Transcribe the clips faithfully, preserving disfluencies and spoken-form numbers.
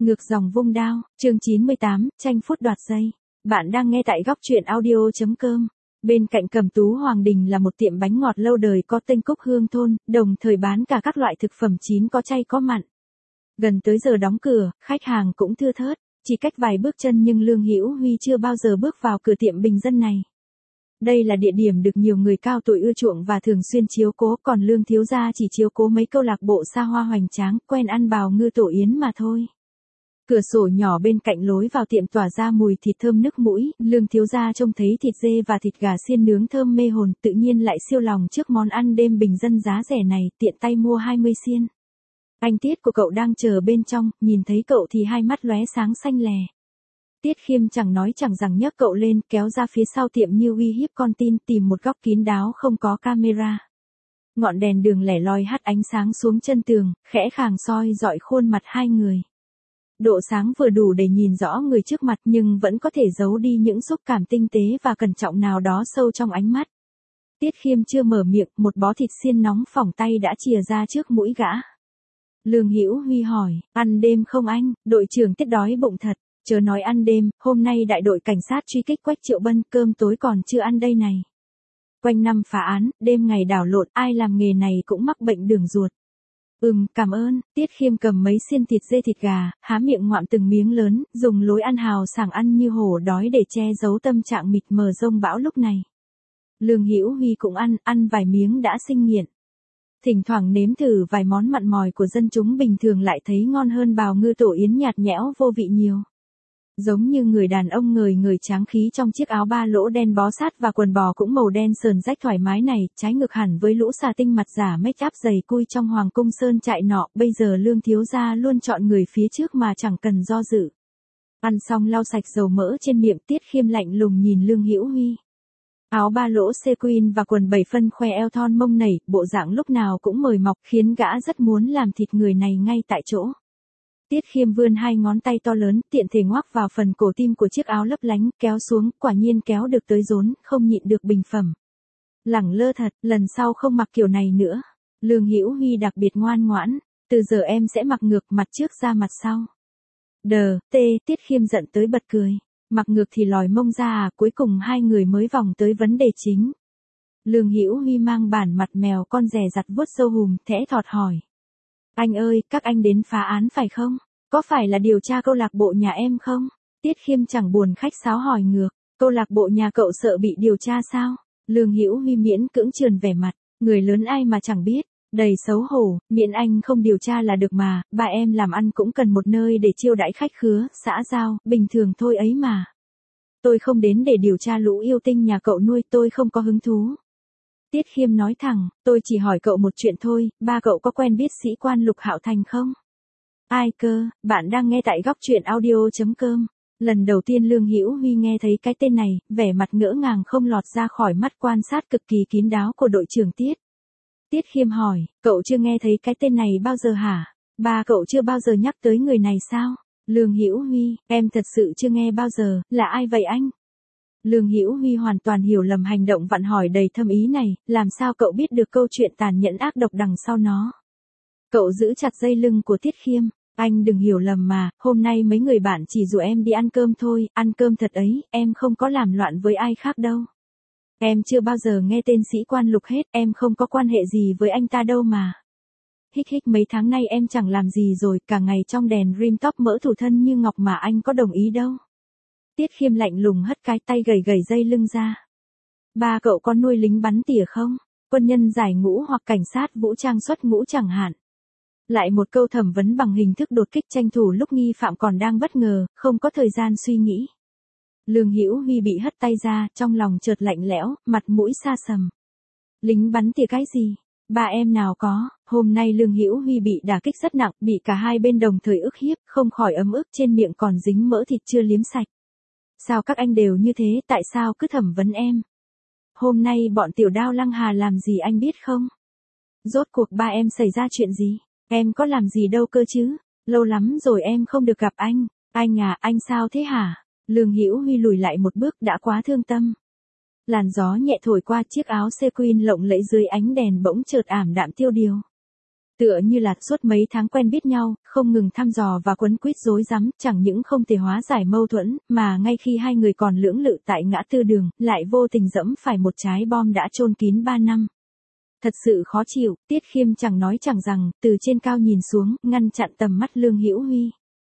Ngược dòng vung đao, chương chín mươi tám, tranh phút đoạt giây. Bạn đang nghe tại góc truyện audio chấm com. Bên cạnh Cẩm Tú Hoàng Đình là một tiệm bánh ngọt lâu đời có tên Cúc Hương Thôn, đồng thời bán cả các loại thực phẩm chín có chay có mặn. Gần tới giờ đóng cửa, khách hàng cũng thưa thớt, chỉ cách vài bước chân nhưng Lương Hữu Huy chưa bao giờ bước vào cửa tiệm bình dân này. Đây là địa điểm được nhiều người cao tuổi ưa chuộng và thường xuyên chiếu cố, còn Lương thiếu gia chỉ chiếu cố mấy câu lạc bộ xa hoa hoành tráng, quen ăn bào ngư tổ yến mà thôi. Cửa sổ nhỏ bên cạnh lối vào tiệm tỏa ra mùi thịt thơm nức mũi, Lương thiếu gia trông thấy thịt dê và thịt gà xiên nướng thơm mê hồn, tự nhiên lại siêu lòng trước món ăn đêm bình dân giá rẻ này, tiện tay mua hai mươi xiên. Anh Tiết của cậu đang chờ bên trong, nhìn thấy cậu thì hai mắt lóe sáng xanh lè. Tiết Khiêm chẳng nói chẳng rằng nhấc cậu lên, kéo ra phía sau tiệm như uy hiếp con tin, tìm một góc kín đáo không có camera. Ngọn đèn đường lẻ loi hắt ánh sáng xuống chân tường, khẽ khàng soi dọi khuôn mặt hai người. Độ sáng vừa đủ để nhìn rõ người trước mặt nhưng vẫn có thể giấu đi những xúc cảm tinh tế và cẩn trọng nào đó sâu trong ánh mắt. Tiết Khiêm chưa mở miệng, một bó thịt xiên nóng phỏng tay đã chìa ra trước mũi gã. Lương Hữu Huy hỏi, ăn đêm không anh? Đội trưởng Tiết đói bụng thật. Chớ nói ăn đêm, hôm nay đại đội cảnh sát truy kích Quách Triệu Bân, cơm tối còn chưa ăn đây này. Quanh năm phá án, đêm ngày đảo lộn, ai làm nghề này cũng mắc bệnh đường ruột. Ừm, cảm ơn. Tiết Khiêm cầm mấy xiên thịt dê thịt gà, há miệng ngoạm từng miếng lớn, dùng lối ăn hào sảng ăn như hổ đói để che giấu tâm trạng mịt mờ rông bão lúc này. Lương Hữu Huy cũng ăn, ăn vài miếng đã sinh nghiện. Thỉnh thoảng nếm thử vài món mặn mòi của dân chúng bình thường lại thấy ngon hơn bào ngư tổ yến nhạt nhẽo vô vị nhiều. Giống như người đàn ông người người tráng khí trong chiếc áo ba lỗ đen bó sát và quần bò cũng màu đen sờn rách thoải mái này, trái ngược hẳn với lũ xà tinh mặt giả make up dày cui trong hoàng cung sơn trại nọ, bây giờ Lương thiếu gia luôn chọn người phía trước mà chẳng cần do dự. Ăn xong lau sạch dầu mỡ trên miệng, Tiết Khiêm lạnh lùng nhìn Lương Hữu Huy. Áo ba lỗ sequin và quần bảy phân khoe eo thon mông nảy, bộ dạng lúc nào cũng mời mọc khiến gã rất muốn làm thịt người này ngay tại chỗ. Tiết Khiêm vươn hai ngón tay to lớn, tiện thể ngoắc vào phần cổ tim của chiếc áo lấp lánh, kéo xuống, quả nhiên kéo được tới rốn, không nhịn được bình phẩm. Lẳng lơ thật, lần sau không mặc kiểu này nữa. Lương Hữu Huy đặc biệt ngoan ngoãn, từ giờ em sẽ mặc ngược, mặt trước ra mặt sau. Đờ, tê, Tiết Khiêm giận tới bật cười. Mặc ngược thì lòi mông ra à, cuối cùng hai người mới vòng tới vấn đề chính. Lương Hữu Huy mang bản mặt mèo con dè dặt vuốt sâu hùm, thẽ thọt hỏi. Anh ơi, các anh đến phá án phải không? Có phải là điều tra câu lạc bộ nhà em không? Tiết Khiêm chẳng buồn khách sáo hỏi ngược. Câu lạc bộ nhà cậu sợ bị điều tra sao? Lương Hữu Huy miễn cưỡng trườn vẻ mặt. Người lớn ai mà chẳng biết. Đầy xấu hổ, miễn anh không điều tra là được mà. Bà em làm ăn cũng cần một nơi để chiêu đãi khách khứa, xã giao, bình thường thôi ấy mà. Tôi không đến để điều tra lũ yêu tinh nhà cậu nuôi, tôi không có hứng thú. Tiết Khiêm nói thẳng, tôi chỉ hỏi cậu một chuyện thôi, ba cậu có quen biết sĩ quan Lục Hạo Thành không? Ai cơ, bạn đang nghe tại góc truyện audio chấm com. Lần đầu tiên Lương Hữu Huy nghe thấy cái tên này, vẻ mặt ngỡ ngàng không lọt ra khỏi mắt quan sát cực kỳ kín đáo của đội trưởng Tiết. Tiết Khiêm hỏi, cậu chưa nghe thấy cái tên này bao giờ hả? Ba cậu chưa bao giờ nhắc tới người này sao? Lương Hữu Huy, em thật sự chưa nghe bao giờ, là ai vậy anh? Lương Hữu Huy hoàn toàn hiểu lầm hành động vặn hỏi đầy thâm ý này, làm sao cậu biết được câu chuyện tàn nhẫn ác độc đằng sau nó? Cậu giữ chặt dây lưng của Tiết Khiêm, anh đừng hiểu lầm mà, hôm nay mấy người bạn chỉ rủ em đi ăn cơm thôi, ăn cơm thật ấy, em không có làm loạn với ai khác đâu. Em chưa bao giờ nghe tên sĩ quan Lục hết, em không có quan hệ gì với anh ta đâu mà. Hích hích mấy tháng nay em chẳng làm gì rồi, cả ngày trong đèn rim top mỡ thủ thân như ngọc mà anh có đồng ý đâu. Tiết Khiêm lạnh lùng hất cái tay gầy gầy dây lưng ra. Ba cậu có nuôi lính bắn tỉa không? Quân nhân giải ngũ hoặc cảnh sát vũ trang xuất ngũ chẳng hạn. Lại một câu thẩm vấn bằng hình thức đột kích tranh thủ lúc nghi phạm còn đang bất ngờ, không có thời gian suy nghĩ. Lương Hữu Huy bị hất tay ra, trong lòng chợt lạnh lẽo, mặt mũi xa sầm. Lính bắn tỉa cái gì? Ba em nào có, hôm nay Lương Hữu Huy bị đả kích rất nặng, bị cả hai bên đồng thời ức hiếp, không khỏi ấm ức trên miệng còn dính mỡ thịt chưa liếm sạch. Sao các anh đều như thế, tại sao cứ thẩm vấn em? Hôm nay bọn tiểu đao Lăng Hà làm gì anh biết không? Rốt cuộc ba em xảy ra chuyện gì? Em có làm gì đâu cơ chứ? Lâu lắm rồi em không được gặp anh. Anh à, anh sao thế hả? Lương Hữu Huy lùi lại một bước, đã quá thương tâm. Làn gió nhẹ thổi qua chiếc áo sequin lộng lẫy dưới ánh đèn bỗng chợt ảm đạm tiêu điều. Tựa như là suốt mấy tháng quen biết nhau, không ngừng thăm dò và quấn quýt rối rắm, chẳng những không thể hóa giải mâu thuẫn, mà ngay khi hai người còn lưỡng lự tại ngã tư đường, lại vô tình dẫm phải một trái bom đã chôn kín ba năm. Thật sự khó chịu, Tiết Khiêm chẳng nói chẳng rằng, từ trên cao nhìn xuống, ngăn chặn tầm mắt Lương Hữu Huy.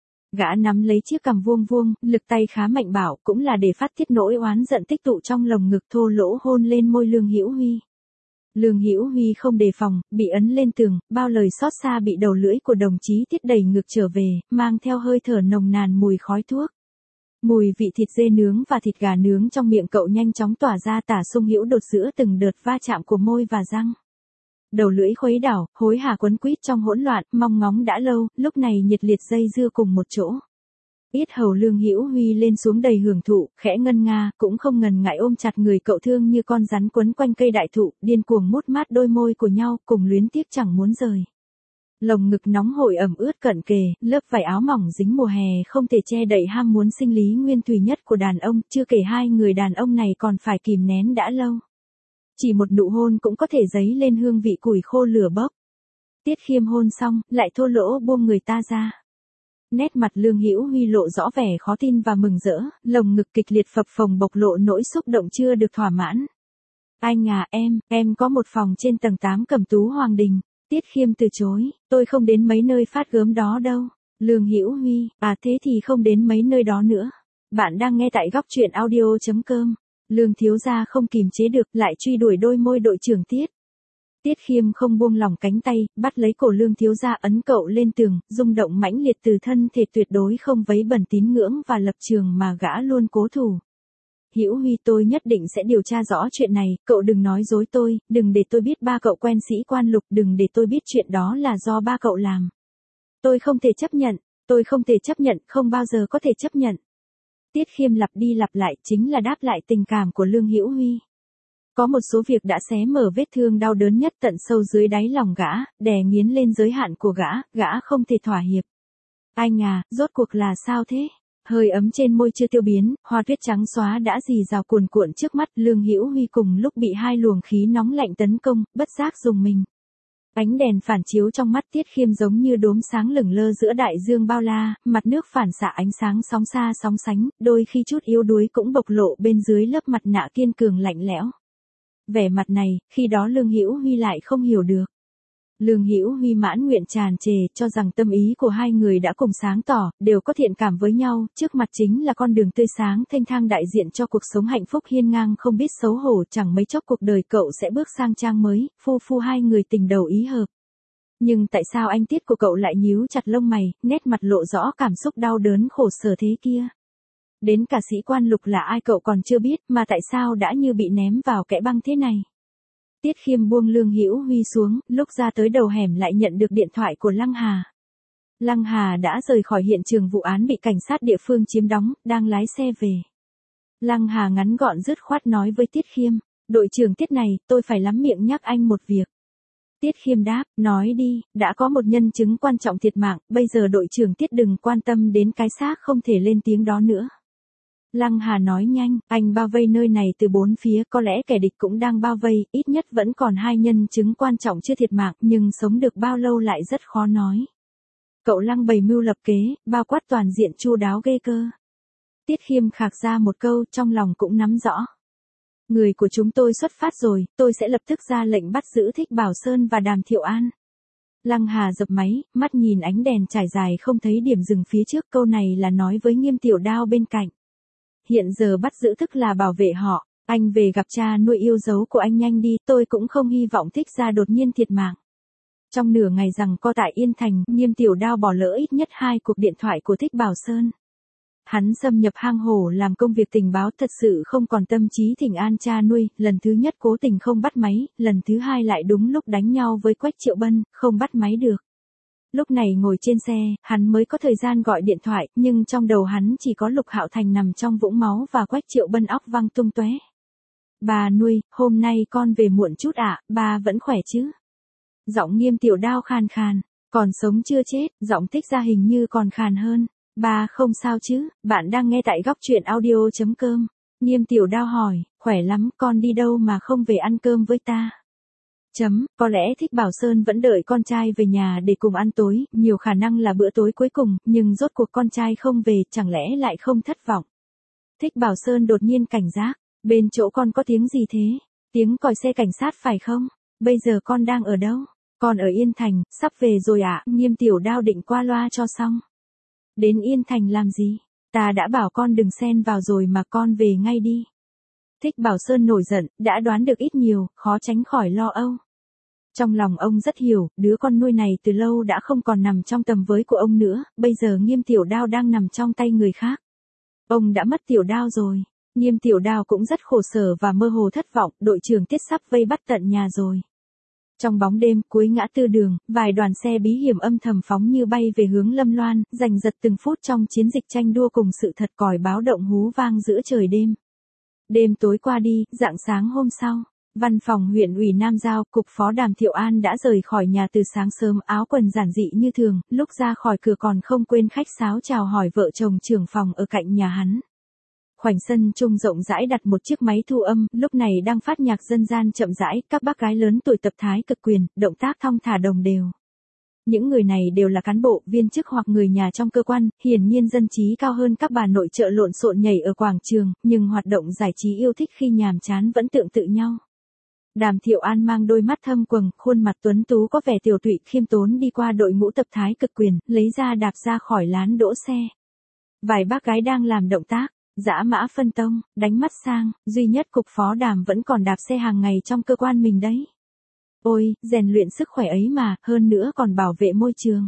Gã nắm lấy chiếc cằm vuông vuông, lực tay khá mạnh bạo, cũng là để phát tiết nỗi oán giận tích tụ trong lồng ngực, thô lỗ hôn lên môi Lương Hữu Huy. Lương Hữu Huy không đề phòng, bị ấn lên tường, bao lời xót xa bị đầu lưỡi của đồng chí Tiết đẩy ngược trở về, mang theo hơi thở nồng nàn mùi khói thuốc. Mùi vị thịt dê nướng và thịt gà nướng trong miệng cậu nhanh chóng tỏa ra, tả sung hữu đột giữa từng đợt va chạm của môi và răng. Đầu lưỡi khuấy đảo, hối hả quấn quýt trong hỗn loạn, mong ngóng đã lâu, lúc này nhiệt liệt dây dưa cùng một chỗ. Yết hầu Lương Hữu Huy lên xuống đầy hưởng thụ, khẽ ngân nga, cũng không ngần ngại ôm chặt người cậu thương như con rắn quấn quanh cây đại thụ, điên cuồng mút mát đôi môi của nhau, cùng luyến tiếc chẳng muốn rời. Lồng ngực nóng hổi ẩm ướt cận kề, lớp vải áo mỏng dính mùa hè không thể che đậy ham muốn sinh lý nguyên thủy nhất của đàn ông, chưa kể hai người đàn ông này còn phải kìm nén đã lâu. Chỉ một nụ hôn cũng có thể dấy lên hương vị củi khô lửa bốc. Tiết Khiêm hôn xong, lại thô lỗ buông người ta ra. Nét mặt Lương Hữu Huy lộ rõ vẻ khó tin và mừng rỡ, lồng ngực kịch liệt phập phồng bộc lộ nỗi xúc động chưa được thỏa mãn. Anh à, em, em có một phòng trên tầng tám Cẩm Tú Hoàng Đình. Tiết Khiêm từ chối, tôi không đến mấy nơi phát gớm đó đâu. Lương Hữu Huy, à thế thì không đến mấy nơi đó nữa. Bạn đang nghe tại góc truyện audio chấm com. Lương thiếu gia không kìm chế được, lại truy đuổi đôi môi đội trưởng Tiết. Tiết Khiêm không buông lỏng cánh tay, bắt lấy cổ Lương thiếu gia ấn cậu lên tường, rung động mãnh liệt từ thân thể tuyệt đối không vấy bẩn tín ngưỡng và lập trường mà gã luôn cố thủ. Hữu Huy, tôi nhất định sẽ điều tra rõ chuyện này, cậu đừng nói dối tôi, đừng để tôi biết ba cậu quen sĩ quan Lục, đừng để tôi biết chuyện đó là do ba cậu làm. Tôi không thể chấp nhận, tôi không thể chấp nhận, không bao giờ có thể chấp nhận. Tiết Khiêm lặp đi lặp lại, chính là đáp lại tình cảm của Lương Hữu Huy. Có một số việc đã xé mở vết thương đau đớn nhất tận sâu dưới đáy lòng gã, đè nghiến lên giới hạn của gã, gã không thể thỏa hiệp. Anh à, rốt cuộc là sao thế? Hơi ấm trên môi chưa tiêu biến, hoa tuyết trắng xóa đã rì rào cuồn cuộn trước mắt. Lương Hữu Huy cùng lúc bị hai luồng khí nóng lạnh tấn công, bất giác rùng mình. Ánh đèn phản chiếu trong mắt Tiết Khiêm giống như đốm sáng lửng lơ giữa đại dương bao la, mặt nước phản xạ ánh sáng sóng xa sóng sánh, đôi khi chút yếu đuối cũng bộc lộ bên dưới lớp mặt nạ kiên cường lạnh lẽo. Vẻ mặt này, khi đó Lương Hữu Huy lại không hiểu được. Lương Hữu Huy mãn nguyện tràn trề, cho rằng tâm ý của hai người đã cùng sáng tỏ, đều có thiện cảm với nhau, trước mặt chính là con đường tươi sáng thênh thang đại diện cho cuộc sống hạnh phúc hiên ngang không biết xấu hổ, chẳng mấy chốc cuộc đời cậu sẽ bước sang trang mới, phu phu hai người tình đầu ý hợp. Nhưng tại sao anh Tiết của cậu lại nhíu chặt lông mày, nét mặt lộ rõ cảm xúc đau đớn khổ sở thế kia? Đến cả sĩ quan Lục là ai cậu còn chưa biết, mà tại sao đã như bị ném vào kẽ băng thế này? Tiết Khiêm buông Lương Hữu Huy xuống, lúc ra tới đầu hẻm lại nhận được điện thoại của Lăng Hà. Lăng Hà đã rời khỏi hiện trường vụ án bị cảnh sát địa phương chiếm đóng, đang lái xe về. Lăng Hà ngắn gọn dứt khoát nói với Tiết Khiêm, đội trưởng Tiết này, tôi phải lắm miệng nhắc anh một việc. Tiết Khiêm đáp, nói đi, đã có một nhân chứng quan trọng thiệt mạng, bây giờ đội trưởng Tiết đừng quan tâm đến cái xác không thể lên tiếng đó nữa. Lăng Hà nói nhanh, anh bao vây nơi này từ bốn phía, có lẽ kẻ địch cũng đang bao vây, ít nhất vẫn còn hai nhân chứng quan trọng chưa thiệt mạng, nhưng sống được bao lâu lại rất khó nói. Cậu Lăng bày mưu lập kế, bao quát toàn diện chu đáo ghê cơ. Tiết Khiêm khạc ra một câu, trong lòng cũng nắm rõ. Người của chúng tôi xuất phát rồi, tôi sẽ lập tức ra lệnh bắt giữ Thích Bảo Sơn và Đàm Thiệu An. Lăng Hà dập máy, mắt nhìn ánh đèn trải dài không thấy điểm dừng phía trước, câu này là nói với Nghiêm Tiểu Đao bên cạnh. Hiện giờ bắt giữ tức là bảo vệ họ, anh về gặp cha nuôi yêu dấu của anh nhanh đi, tôi cũng không hy vọng Thích gia đột nhiên thiệt mạng. Trong nửa ngày rằng co tại Yên Thành, Nghiêm Tiểu Đao bỏ lỡ ít nhất hai cuộc điện thoại của Thích Bảo Sơn. Hắn xâm nhập hang hổ làm công việc tình báo, thật sự không còn tâm trí thỉnh an cha nuôi, lần thứ nhất cố tình không bắt máy, lần thứ hai lại đúng lúc đánh nhau với Quách Triệu Bân, không bắt máy được. Lúc này ngồi trên xe, hắn mới có thời gian gọi điện thoại, nhưng trong đầu hắn chỉ có Lục Hạo Thành nằm trong vũng máu và Quách Triệu Bân óc văng tung tóe. Bà nuôi, hôm nay con về muộn chút ạ, à, bà vẫn khỏe chứ? Giọng Nghiêm Tiểu Đao khàn khàn, còn sống chưa chết, giọng Thích gia hình như còn khàn hơn. Bà không sao chứ, bạn đang nghe tại góc truyện audio chấm com. Nghiêm Tiểu Đao hỏi, khỏe lắm, con đi đâu mà không về ăn cơm với ta? Chấm, có lẽ Thích Bảo Sơn vẫn đợi con trai về nhà để cùng ăn tối, nhiều khả năng là bữa tối cuối cùng, nhưng rốt cuộc con trai không về, chẳng lẽ lại không thất vọng. Thích Bảo Sơn đột nhiên cảnh giác, bên chỗ con có tiếng gì thế? Tiếng còi xe cảnh sát phải không? Bây giờ con đang ở đâu? Con ở Yên Thành, sắp về rồi ạ, à? Nghiêm Tiểu Đao định qua loa cho xong. Đến Yên Thành làm gì? Ta đã bảo con đừng xen vào rồi mà, con về ngay đi. Thích Bảo Sơn nổi giận, đã đoán được ít nhiều, khó tránh khỏi lo âu. Trong lòng ông rất hiểu, đứa con nuôi này từ lâu đã không còn nằm trong tầm với của ông nữa, bây giờ Nghiêm Tiểu Đao đang nằm trong tay người khác. Ông đã mất Tiểu Đao rồi. Nghiêm Tiểu Đao cũng rất khổ sở và mơ hồ thất vọng, đội trưởng Tiết sắp vây bắt tận nhà rồi. Trong bóng đêm, cuối ngã tư đường, vài đoàn xe bí hiểm âm thầm phóng như bay về hướng Lâm Loan, giành giật từng phút trong chiến dịch tranh đua cùng sự thật, còi báo động hú vang giữa trời đêm. Đêm tối qua đi, rạng sáng hôm sau, văn phòng huyện ủy Nam Giao, cục phó Đàm Thiệu An đã rời khỏi nhà từ sáng sớm, áo quần giản dị như thường, lúc ra khỏi cửa còn không quên khách sáo chào hỏi vợ chồng trưởng phòng ở cạnh nhà hắn. Khoảnh sân trung rộng rãi đặt một chiếc máy thu âm, lúc này đang phát nhạc dân gian chậm rãi, các bác gái lớn tuổi tập thái cực quyền, động tác thong thả đồng đều. Những người này đều là cán bộ, viên chức hoặc người nhà trong cơ quan, hiển nhiên dân trí cao hơn các bà nội trợ lộn xộn nhảy ở quảng trường, nhưng hoạt động giải trí yêu thích khi nhàm chán vẫn tương tự nhau. Đàm Thiệu An mang đôi mắt thâm quầng, khuôn mặt tuấn tú có vẻ tiểu tụy khiêm tốn đi qua đội ngũ tập thái cực quyền, lấy ra đạp ra khỏi lán đỗ xe. Vài bác gái đang làm động tác dã mã phân tông, đánh mắt sang, duy nhất cục phó Đàm vẫn còn đạp xe hàng ngày trong cơ quan mình đấy. Ôi, rèn luyện sức khỏe ấy mà, hơn nữa còn bảo vệ môi trường.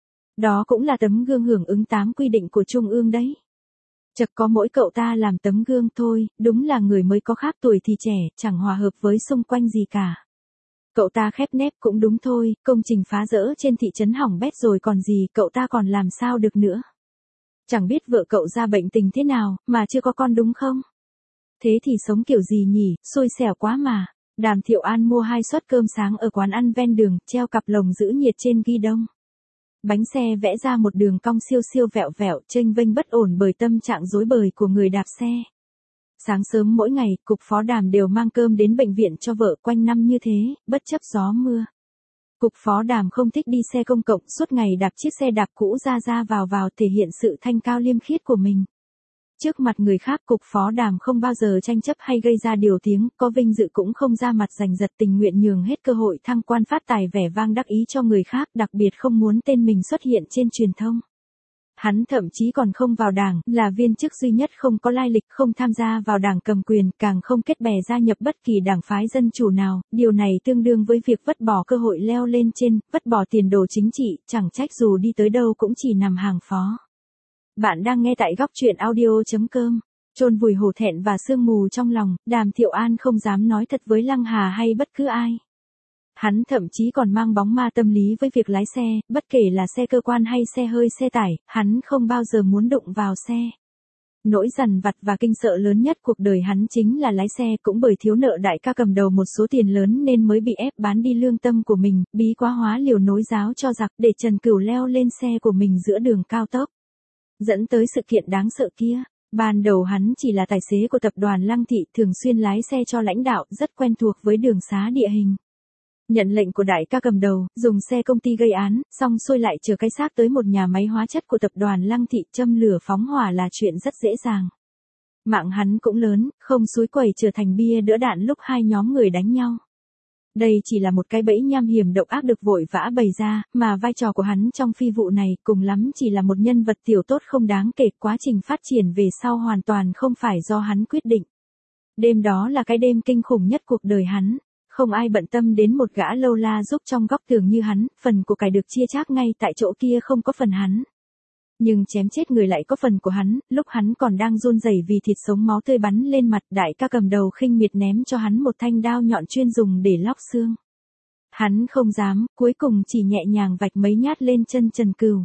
Đó cũng là tấm gương hưởng ứng tám quy định của Trung ương đấy. Chật, có mỗi cậu ta làm tấm gương thôi, đúng là người mới có khác tuổi thì trẻ, chẳng hòa hợp với xung quanh gì cả. Cậu ta khép nép cũng đúng thôi, công trình phá rỡ trên thị trấn hỏng bét rồi còn gì, cậu ta còn làm sao được nữa. Chẳng biết vợ cậu ra bệnh tình thế nào, mà chưa có con đúng không? Thế thì sống kiểu gì nhỉ, xui xẻo quá mà. Đàm Thiệu An mua hai suất cơm sáng ở quán ăn ven đường, treo cặp lồng giữ nhiệt trên ghi đông. Bánh xe vẽ ra một đường cong siêu siêu vẹo vẹo, chênh vênh bất ổn bởi tâm trạng rối bời của người đạp xe. Sáng sớm mỗi ngày, cục phó Đàm đều mang cơm đến bệnh viện cho vợ, quanh năm như thế, bất chấp gió mưa. Cục phó Đàm không thích đi xe công cộng, suốt ngày đạp chiếc xe đạp cũ ra ra vào vào, thể hiện sự thanh cao liêm khiết của mình. Trước mặt người khác, cục phó Đàm không bao giờ tranh chấp hay gây ra điều tiếng, có vinh dự cũng không ra mặt giành giật, tình nguyện nhường hết cơ hội thăng quan phát tài vẻ vang đắc ý cho người khác, đặc biệt không muốn tên mình xuất hiện trên truyền thông. Hắn thậm chí còn không vào đảng, là viên chức duy nhất không có lai lịch, không tham gia vào đảng cầm quyền, càng không kết bè gia nhập bất kỳ đảng phái dân chủ nào, điều này tương đương với việc vứt bỏ cơ hội leo lên trên, vứt bỏ tiền đồ chính trị, chẳng trách dù đi tới đâu cũng chỉ nằm hàng phó. Bạn đang nghe tại góc truyện audio chấm com. Chôn vùi hổ thẹn và sương mù trong lòng, Đàm Thiệu An không dám nói thật với Lăng Hà hay bất cứ ai. Hắn thậm chí còn mang bóng ma tâm lý với việc lái xe, bất kể là xe cơ quan hay xe hơi xe tải, hắn không bao giờ muốn đụng vào xe. Nỗi dằn vặt và kinh sợ lớn nhất cuộc đời hắn chính là lái xe, cũng bởi thiếu nợ đại ca cầm đầu một số tiền lớn nên mới bị ép bán đi lương tâm của mình, bí quá hóa liều nối giáo cho giặc để Trần Cửu leo lên xe của mình giữa đường cao tốc. Dẫn tới sự kiện đáng sợ kia. Ban đầu hắn chỉ là tài xế của tập đoàn Lăng Thị, thường xuyên lái xe cho lãnh đạo, rất quen thuộc với đường xá địa hình. Nhận lệnh của đại ca cầm đầu, dùng xe công ty gây án, xong xuôi lại chở cái xác tới một nhà máy hóa chất của tập đoàn Lăng Thị, châm lửa phóng hỏa là chuyện rất dễ dàng. Mạng hắn cũng lớn, không xúi quẩy trở thành bia đỡ đạn lúc hai nhóm người đánh nhau. Đây chỉ là một cái bẫy nham hiểm độc ác được vội vã bày ra, mà vai trò của hắn trong phi vụ này cùng lắm chỉ là một nhân vật tiểu tốt không đáng kể, quá trình phát triển về sau hoàn toàn không phải do hắn quyết định. Đêm đó là cái đêm kinh khủng nhất cuộc đời hắn, không ai bận tâm đến một gã lâu la giúp trong góc tường như hắn, phần của cải được chia chác ngay tại chỗ kia không có phần hắn. Nhưng chém chết người lại có phần của hắn, lúc hắn còn đang run rẩy vì thịt sống máu tươi bắn lên mặt, đại ca cầm đầu khinh miệt ném cho hắn một thanh đao nhọn chuyên dùng để lóc xương. Hắn không dám, cuối cùng chỉ nhẹ nhàng vạch mấy nhát lên chân Trần Cửu.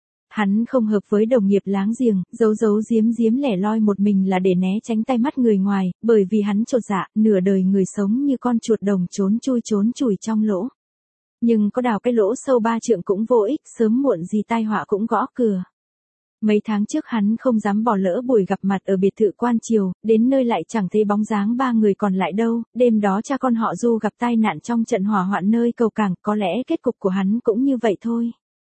Hắn không hợp với đồng nghiệp láng giềng, giấu giấu giếm giếm lẻ loi một mình là để né tránh tay mắt người ngoài, bởi vì hắn chột dạ, nửa đời người sống như con chuột đồng trốn chui trốn chùi trong lỗ. Nhưng có đào cái lỗ sâu ba trượng cũng vô ích, sớm muộn gì tai họa cũng gõ cửa. Mấy tháng trước hắn không dám bỏ lỡ buổi gặp mặt ở biệt thự Quan Triều, đến nơi lại chẳng thấy bóng dáng ba người còn lại đâu, đêm đó cha con họ Du gặp tai nạn trong trận hỏa hoạn nơi cầu cảng, có lẽ kết cục của hắn cũng như vậy thôi.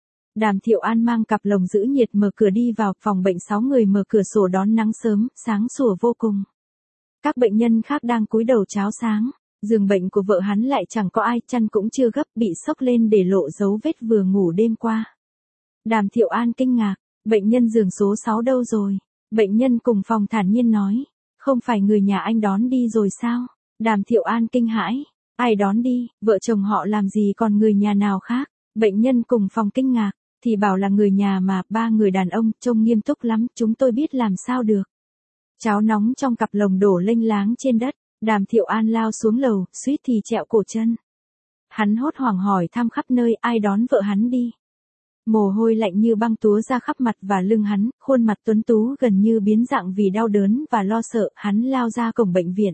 Đàm Thiệu An mang cặp lồng giữ nhiệt mở cửa đi vào, phòng bệnh sáu người mở cửa sổ đón nắng sớm, sáng sủa vô cùng. Các bệnh nhân khác đang cúi đầu cháo sáng, giường bệnh của vợ hắn lại chẳng có ai, chăn cũng chưa gấp, bị xốc lên để lộ dấu vết vừa ngủ đêm qua. Đàm Thiệu An kinh ngạc, bệnh nhân giường số sáu đâu rồi? Bệnh nhân cùng phòng thản nhiên nói, không phải người nhà anh đón đi rồi sao? Đàm Thiệu An kinh hãi, ai đón đi, vợ chồng họ làm gì còn người nhà nào khác? Bệnh nhân cùng phòng kinh ngạc, thì bảo là người nhà mà, ba người đàn ông, trông nghiêm túc lắm, chúng tôi biết làm sao được. Cháo nóng trong cặp lồng đổ lênh láng trên đất, Đàm Thiệu An lao xuống lầu, suýt thì trẹo cổ chân. Hắn hốt hoảng hỏi thăm khắp nơi, ai đón vợ hắn đi. Mồ hôi lạnh như băng túa ra khắp mặt và lưng hắn, khuôn mặt tuấn tú gần như biến dạng vì đau đớn và lo sợ, hắn lao ra cổng bệnh viện.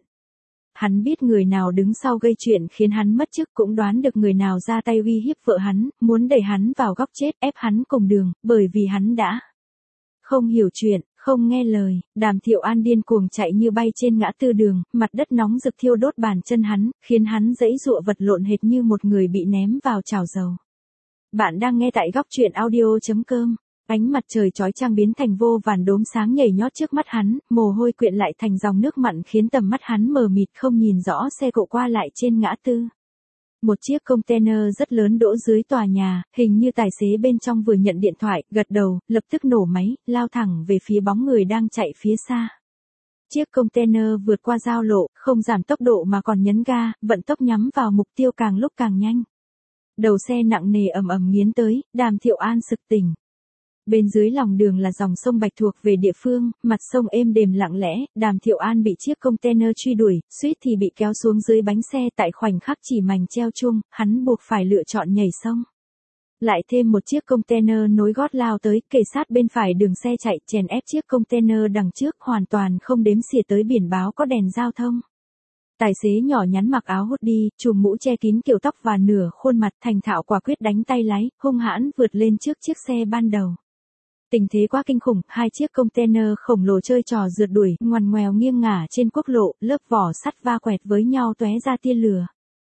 Hắn biết người nào đứng sau gây chuyện khiến hắn mất chức, cũng đoán được người nào ra tay uy hiếp vợ hắn, muốn đẩy hắn vào góc chết, ép hắn cùng đường, bởi vì hắn đã không hiểu chuyện, không nghe lời. Đàm Thiệu An điên cuồng chạy như bay trên ngã tư đường, mặt đất nóng rực thiêu đốt bàn chân hắn, khiến hắn giãy giụa vật lộn hệt như một người bị ném vào chảo dầu. Bạn đang nghe tại góc truyện audio chấm com. Ánh mặt trời chói chang biến thành vô vàn đốm sáng nhảy nhót trước mắt hắn, mồ hôi quyện lại thành dòng nước mặn khiến tầm mắt hắn mờ mịt không nhìn rõ xe cộ qua lại trên ngã tư. Một chiếc container rất lớn đỗ dưới tòa nhà, hình như tài xế bên trong vừa nhận điện thoại, gật đầu, lập tức nổ máy, lao thẳng về phía bóng người đang chạy phía xa. Chiếc container vượt qua giao lộ, không giảm tốc độ mà còn nhấn ga, vận tốc nhắm vào mục tiêu càng lúc càng nhanh. Đầu xe nặng nề ầm ầm nghiến tới, Đàm Thiệu An sực tỉnh. Bên dưới lòng đường là dòng sông Bạch thuộc về địa phương, mặt sông êm đềm lặng lẽ, Đàm Thiệu An bị chiếc container truy đuổi, suýt thì bị kéo xuống dưới bánh xe, tại khoảnh khắc chỉ mảnh treo chuông, hắn buộc phải lựa chọn nhảy sông. Lại thêm một chiếc container nối gót lao tới, kề sát bên phải đường xe chạy, chèn ép chiếc container đằng trước, hoàn toàn không đếm xỉa tới biển báo có đèn giao thông. Tài xế nhỏ nhắn mặc áo hoodie, trùm mũ che kín kiểu tóc và nửa khuôn mặt, thành thạo quả quyết đánh tay lái, hung hãn vượt lên trước chiếc xe ban đầu. Tình thế quá kinh khủng, hai chiếc container khổng lồ chơi trò rượt đuổi, ngoằn ngoèo nghiêng ngả trên quốc lộ, lớp vỏ sắt va quẹt với nhau tóe ra tia lửa.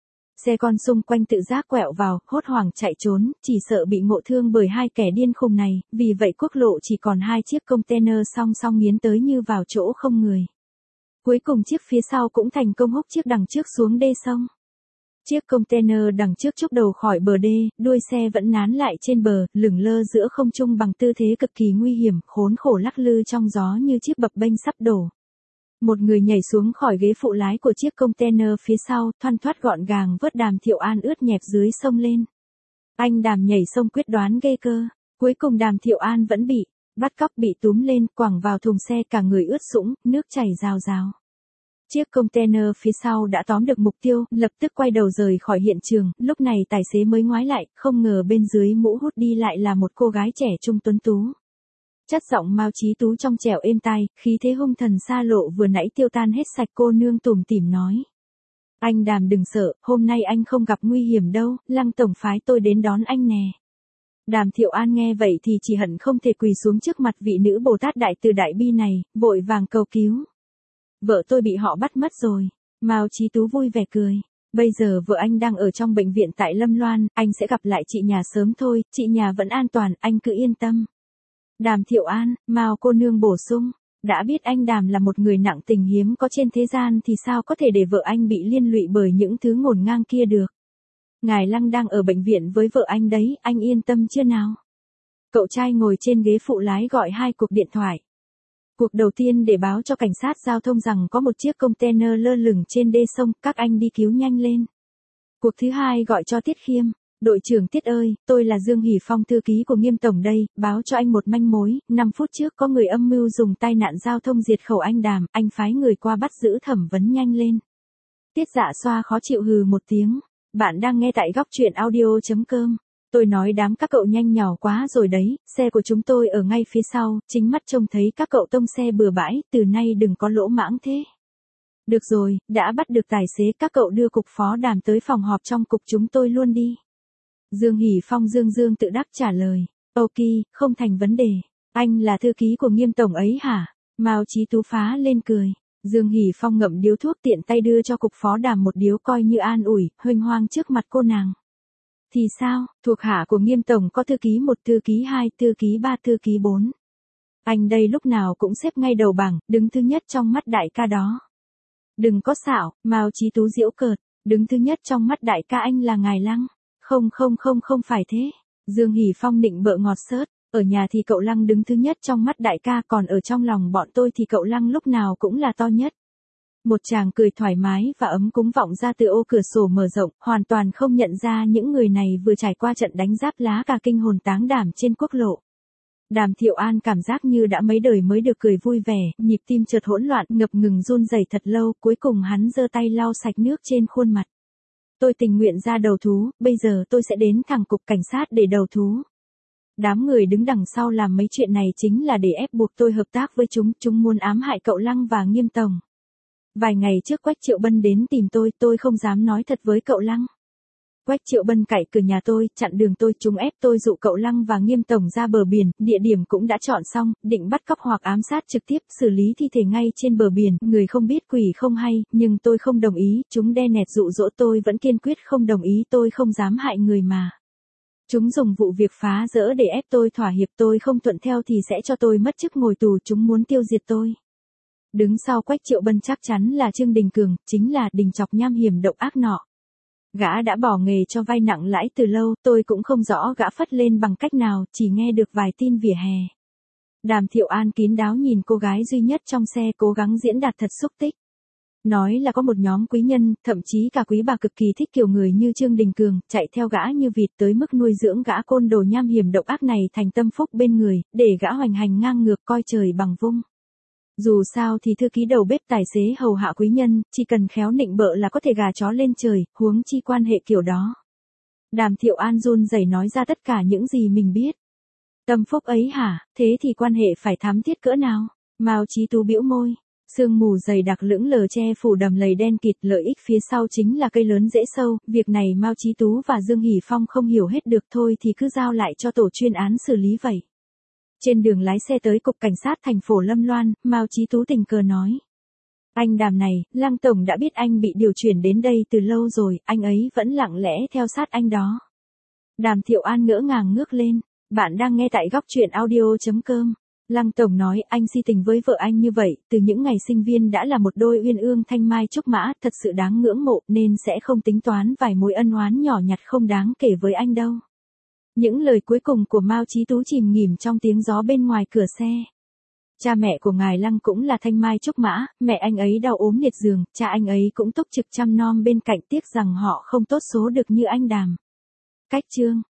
Xe con xung quanh tự giác quẹo vào, hốt hoảng chạy trốn, chỉ sợ bị ngộ thương bởi hai kẻ điên khùng này, vì vậy quốc lộ chỉ còn hai chiếc container song song nghiến tới như vào chỗ không người. Cuối cùng chiếc phía sau cũng thành công húc chiếc đằng trước xuống đê sông. Chiếc container đằng trước chốc đầu khỏi bờ đê, đuôi xe vẫn nán lại trên bờ, lửng lơ giữa không trung bằng tư thế cực kỳ nguy hiểm, khốn khổ lắc lư trong gió như chiếc bập bênh sắp đổ. Một người nhảy xuống khỏi ghế phụ lái của chiếc container phía sau, thoăn thoắt gọn gàng vớt Đàm Thiệu An ướt nhẹp dưới sông lên. Anh Đàm nhảy sông quyết đoán ghê cơ, cuối cùng Đàm Thiệu An vẫn bị bắt cóc, bị túm lên, quẳng vào thùng xe, cả người ướt sũng, nước chảy rào rào. Chiếc container phía sau đã tóm được mục tiêu, lập tức quay đầu rời khỏi hiện trường, lúc này tài xế mới ngoái lại, không ngờ bên dưới mũ hút đi lại là một cô gái trẻ trung tuấn tú. Chất giọng Mao Chí Tú trong trẻo êm tai, khí thế hung thần xa lộ vừa nãy tiêu tan hết sạch, cô nương tủm tỉm nói. Anh Đàm đừng sợ, hôm nay anh không gặp nguy hiểm đâu, Lăng tổng phái tôi đến đón anh nè. Đàm Thiệu An nghe vậy thì chỉ hận không thể quỳ xuống trước mặt vị nữ Bồ Tát đại từ đại bi này, vội vàng cầu cứu. Vợ tôi bị họ bắt mất rồi. Mao Chí Tú vui vẻ cười. Bây giờ vợ anh đang ở trong bệnh viện tại Lâm Loan, anh sẽ gặp lại chị nhà sớm thôi, chị nhà vẫn an toàn, anh cứ yên tâm. Đàm Thiệu An, Mao cô nương bổ sung, đã biết anh Đàm là một người nặng tình hiếm có trên thế gian thì sao có thể để vợ anh bị liên lụy bởi những thứ ngổn ngang kia được. Ngài Lăng đang ở bệnh viện với vợ anh đấy, anh yên tâm chưa nào? Cậu trai ngồi trên ghế phụ lái gọi hai cuộc điện thoại. Cuộc đầu tiên để báo cho cảnh sát giao thông rằng có một chiếc container lơ lửng trên đê sông, các anh đi cứu nhanh lên. Cuộc thứ hai gọi cho Tiết Khiêm. Đội trưởng Tiết ơi, tôi là Dương Hỷ Phong, thư ký của Nghiêm tổng đây, báo cho anh một manh mối, năm phút trước có người âm mưu dùng tai nạn giao thông diệt khẩu anh Đàm, anh phái người qua bắt giữ thẩm vấn nhanh lên. Tiết Dạ Xoa khó chịu hừ một tiếng. Bạn đang nghe tại góc truyện audio chấm com. Tôi nói đám các cậu nhanh nhỏ quá rồi đấy, xe của chúng tôi ở ngay phía sau, chính mắt trông thấy các cậu tông xe bừa bãi, từ nay đừng có lỗ mãng thế. Được rồi, đã bắt được tài xế, các cậu đưa cục phó Đàm tới phòng họp trong cục chúng tôi luôn đi. Dương Hỷ Phong dương dương tự đắc trả lời. Ok, không thành vấn đề. Anh là thư ký của Nghiêm tổng ấy hả? Mao Chí Tú phá lên cười. Dương Hỷ Phong ngậm điếu thuốc tiện tay đưa cho cục phó Đàm một điếu coi như an ủi, huênh hoang trước mặt cô nàng. Thì sao, thuộc hạ của Nghiêm tổng có thư ký một, thư ký hai, thư ký ba, thư ký bốn. Anh đây lúc nào cũng xếp ngay đầu bảng, đứng thứ nhất trong mắt đại ca đó. Đừng có xạo, Mao Chí Tú giễu cợt, đứng thứ nhất trong mắt đại ca anh là Ngài Lăng. Không không không không phải thế. Dương Hỷ Phong nịnh bợ ngọt xớt, ở nhà thì cậu Lăng đứng thứ nhất trong mắt đại ca, còn ở trong lòng bọn tôi thì cậu Lăng lúc nào cũng là to nhất. Một chàng cười thoải mái và ấm cúng vọng ra từ ô cửa sổ mở rộng, hoàn toàn không nhận ra những người này vừa trải qua trận đánh giáp lá cả kinh hồn táng đảm trên quốc lộ. Đàm Thiệu An cảm giác như đã mấy đời mới được cười vui vẻ, nhịp tim chợt hỗn loạn, ngập ngừng run rẩy thật lâu, cuối cùng hắn giơ tay lau sạch nước trên khuôn mặt. Tôi tình nguyện ra đầu thú, bây giờ tôi sẽ đến thẳng cục cảnh sát để đầu thú. Đám người đứng đằng sau làm mấy chuyện này chính là để ép buộc tôi hợp tác với chúng, chúng muốn ám hại cậu Lăng và Nghiêm tổng. Vài ngày trước Quách Triệu Bân đến tìm tôi, tôi không dám nói thật với cậu Lăng. Quách Triệu Bân cậy cửa nhà tôi, chặn đường tôi, chúng ép tôi dụ cậu Lăng và Nghiêm tổng ra bờ biển, địa điểm cũng đã chọn xong, định bắt cóc hoặc ám sát trực tiếp, xử lý thi thể ngay trên bờ biển, người không biết quỷ không hay, nhưng tôi không đồng ý, chúng đe nẹt dụ dỗ tôi vẫn kiên quyết không đồng ý, tôi không dám hại người mà. Chúng dùng vụ việc phá rỡ để ép tôi thỏa hiệp, tôi không thuận theo thì sẽ cho tôi mất chức ngồi tù, chúng muốn tiêu diệt tôi. Đứng sau Quách Triệu Bân chắc chắn là Trương Đình Cường, chính là Đình Chọc nham hiểm độc ác nọ. Gã đã bỏ nghề cho vay nặng lãi từ lâu, tôi cũng không rõ gã phất lên bằng cách nào, chỉ nghe được vài tin vỉa hè. Đàm Thiệu An kín đáo nhìn cô gái duy nhất trong xe, cố gắng diễn đạt thật xúc tích. Nói là có một nhóm quý nhân, thậm chí cả quý bà cực kỳ thích kiểu người như Trương Đình Cường, chạy theo gã như vịt tới mức nuôi dưỡng gã côn đồ nham hiểm độc ác này thành tâm phúc bên người, để gã hoành hành ngang ngược coi trời bằng vung. Dù sao thì thư ký đầu bếp tài xế hầu hạ quý nhân, chỉ cần khéo nịnh bợ là có thể gà chó lên trời, huống chi quan hệ kiểu đó. Đàm Thiệu An run rẩy nói ra tất cả những gì mình biết. Tâm phúc ấy hả, thế thì quan hệ phải thắm thiết cỡ nào? Mao Chí Tú bĩu môi. Sương mù dày đặc lững lờ che phủ đầm lầy đen kịt, lợi ích phía sau chính là cây lớn rễ sâu, việc này Mao Chí Tú và Dương Hỷ Phong không hiểu hết được, thôi thì cứ giao lại cho tổ chuyên án xử lý vậy. Trên đường lái xe tới cục cảnh sát thành phố Lâm Loan, Mao Chí Tú tình cờ nói. Anh Đàm này, Lăng tổng đã biết anh bị điều chuyển đến đây từ lâu rồi, anh ấy vẫn lặng lẽ theo sát anh đó. Đàm Thiệu An ngỡ ngàng ngước lên, bạn đang nghe tại góc truyện audio chấm com. Lăng tổng nói anh si tình với vợ anh như vậy, từ những ngày sinh viên đã là một đôi uyên ương thanh mai trúc mã, thật sự đáng ngưỡng mộ, nên sẽ không tính toán vài mối ân oán nhỏ nhặt không đáng kể với anh đâu. Những lời cuối cùng của Mao Chí Tú chìm nghỉm trong tiếng gió bên ngoài cửa xe. Cha mẹ của ngài Lăng cũng là thanh mai trúc mã, mẹ anh ấy đau ốm liệt giường, cha anh ấy cũng túc trực chăm nom bên cạnh, tiếc rằng họ không tốt số được như anh Đàm. Cách chương